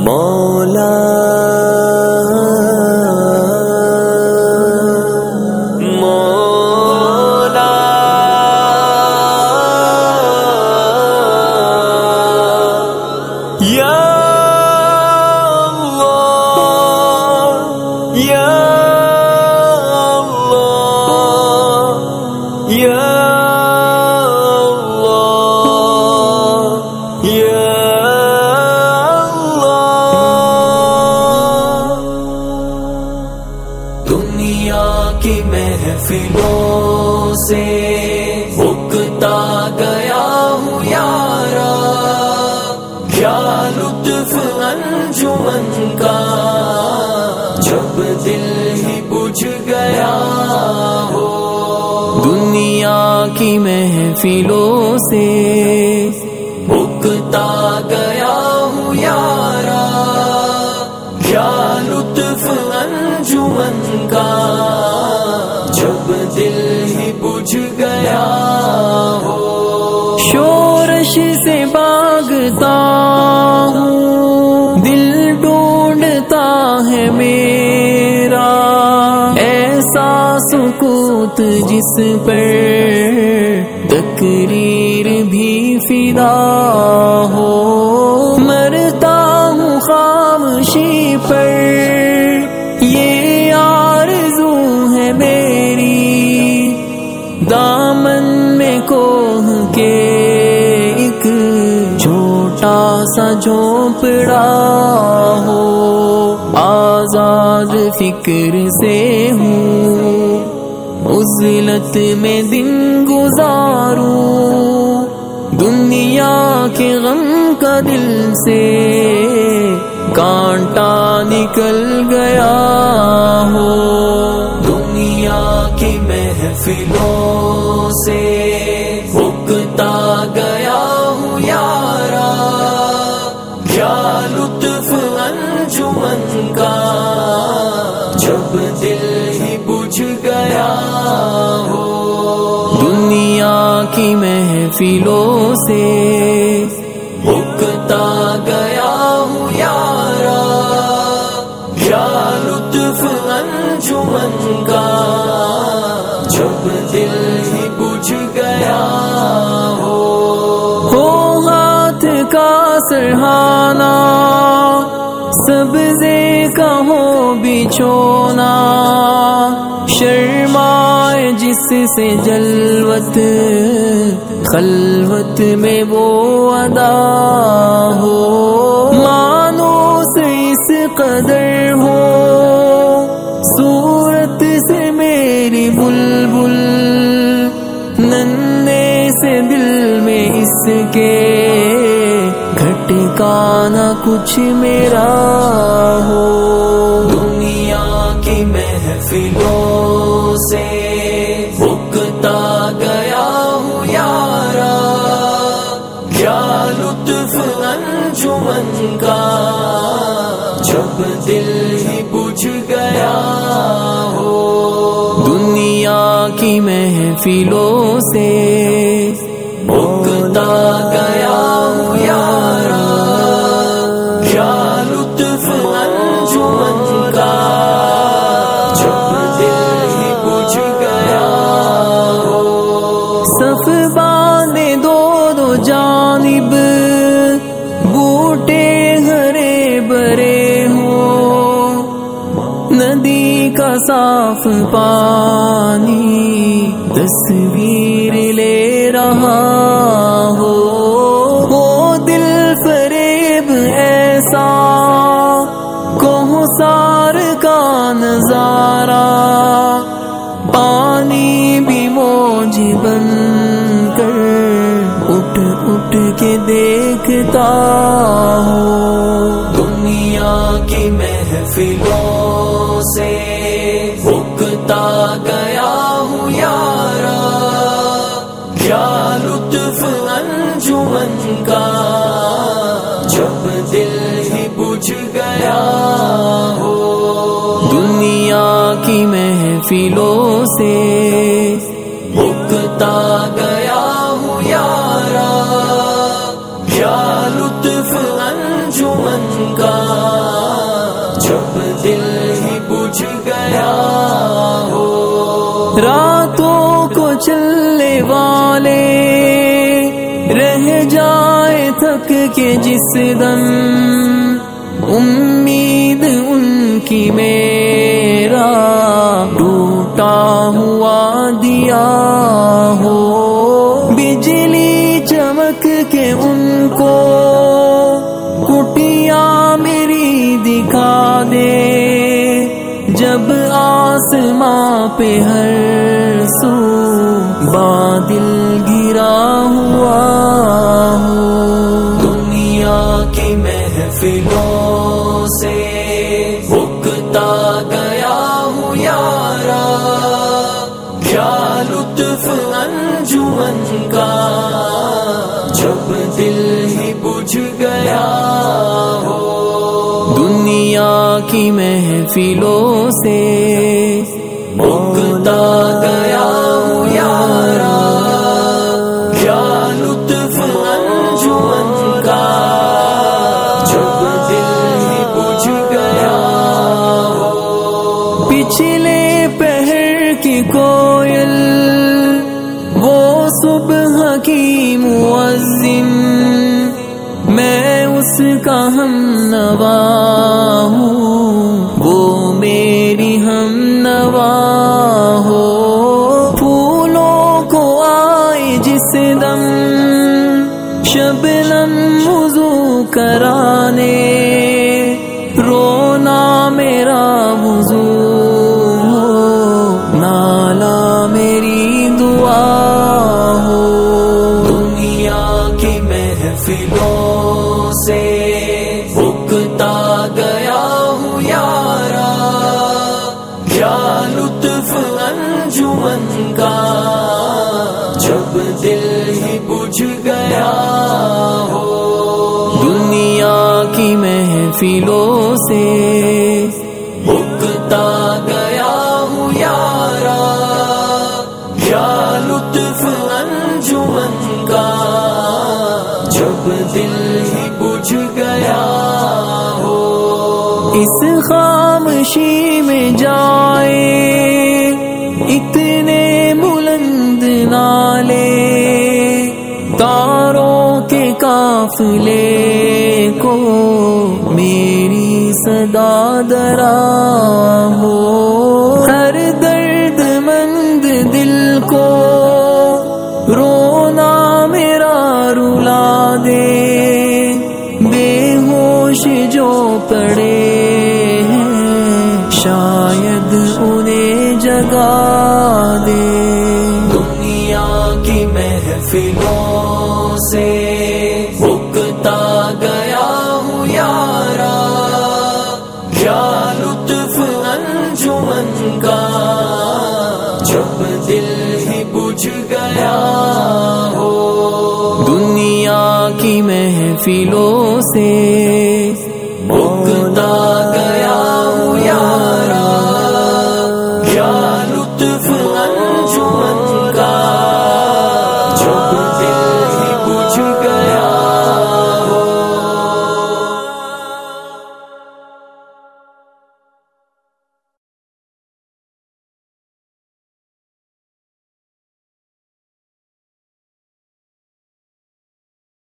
مولا مولا یا اللہ یا اللہ یا دنیا کی محفلوں سے اکتا گیا ہوں یارا، کیا لطف انجمن کا جب دل ہی بجھ گیا ہو۔ دنیا کی محفلوں سے اکتا گیا ہوں یارا، کیا لطف انجمن کا جب دل ہی بجھ گیا ہو۔ شورش سے بھاگتا ہوں، دل ڈھونڈتا ہے میرا، ایسا سکوت جس پر تقریر بھی فدا ہو۔ مرتا ہوں خاموشی پر، یہ آرزو ہے میری، دامن میں کوہ کے ایک چھوٹا سا جھونپڑا ہو۔ آزاد فکر سے ہوں، عزلت میں دن گزاروں، دنیا کے غم کا دل سے کانٹا نکل گیا ہو۔ دنیا کی محفلوں سے اکتا گیا ہوں یارا، کیا لطف انجمن کا جب دل ہی بجھ گیا ہو۔ دنیا کی محفلوں سے اکتا گیا ہوں یارا، کیا لطف انجمن کا جب دل ہی بجھ گیا ہو۔ ہاتھ کا سرہانا سبزے کا ہو بچھونا، شرمائے جس سے جلوت خلوت میں وہ ادا ہو۔ مانوس اس قدر ہو صورت سے میری بلبل، ننھے سے دل میں اس کے کھٹکا نہ کچھ میرا ہو۔ دنیا کی محفلوں سے اکتا گیا ہوں یارا، کیا لطف انجمن کا جب دل ہی بجھ گیا ہو۔ دنیا کی محفلوں سے اکتا گیا ہوں یارا، کیا لطف انجمن کا جب دل ہی بجھ گیا ہو۔ صف باندھے دو دو جانب، بوٹے ہرے بھرے ہوں، ندی کا صاف پانی تصویر لے رہا ہو۔ وہ دل فریب ایسا کوہسار کا نظارہ، پانی بھی موج بن کر اٹھ اٹھ کے دیکھتا ہو۔ دنیا کی محفلوں سے اکتا گیا ہوں یارا، کیا لطف انجمن کا جب دل ہی بجھ گیا ہو۔ دنیا کی محفلوں سے اکتا گیا ہوں یارا، کیا لطف انجمن کا راتوں کو چلنے والے رہ جائے تھک کے جس دم، امید ان کی میرا ٹوٹا ہوا دیا ہو، بجلی چمک کے ان کو کٹیاں میری دکھا دے، جب آسماں پہ ہر سو بادل گرا ہوا ہو، دنیا کی محفلوں سے اکتا گیا ہوں یارا، کیا لطف انجمن کا جب دل ہی بجھ گیا ہو، دنیا کی محفلوں سے اکتا گیا ہوں یارا، کیا لطف انجمن کا جب دل ہی بجھ گیا ہو، پچھلے پہر کی کوئل وہ صبح کی مؤذن، میں اس کا ہم نوا ہوں، وہ میری ہم نوا ہو، پھولوں کو آئے جس دم شبنم وضو کرانے، رونا میرا وضو ہو، نالا میری دعا ہو، دنیا کی محفلوں سے اکتا گیا ہوں یارا، کیا لطف انجمن کا جب دل ہی بجھ گیا ہو، دنیا کی محفلوں سے اکتا گیا ہوں یارا، کیا لطف انجمن کا جب دل ہی بجھ گیا ہو، اس خاموشی میں جائے اتنے بلند نالے، تاروں کے قافلے کو میری صدا درا ہو، ہر درد مند دل کو رونا میرا رلا دے، بے ہوش جو پڑے ہیں شاید انہیں جگا دے، دنیا کی محفلوں سے اکتا گیا ہوں یارا، کیا لطف انجمن کا جب دل ہی بجھ گیا ہو، دنیا کی محفلوں سے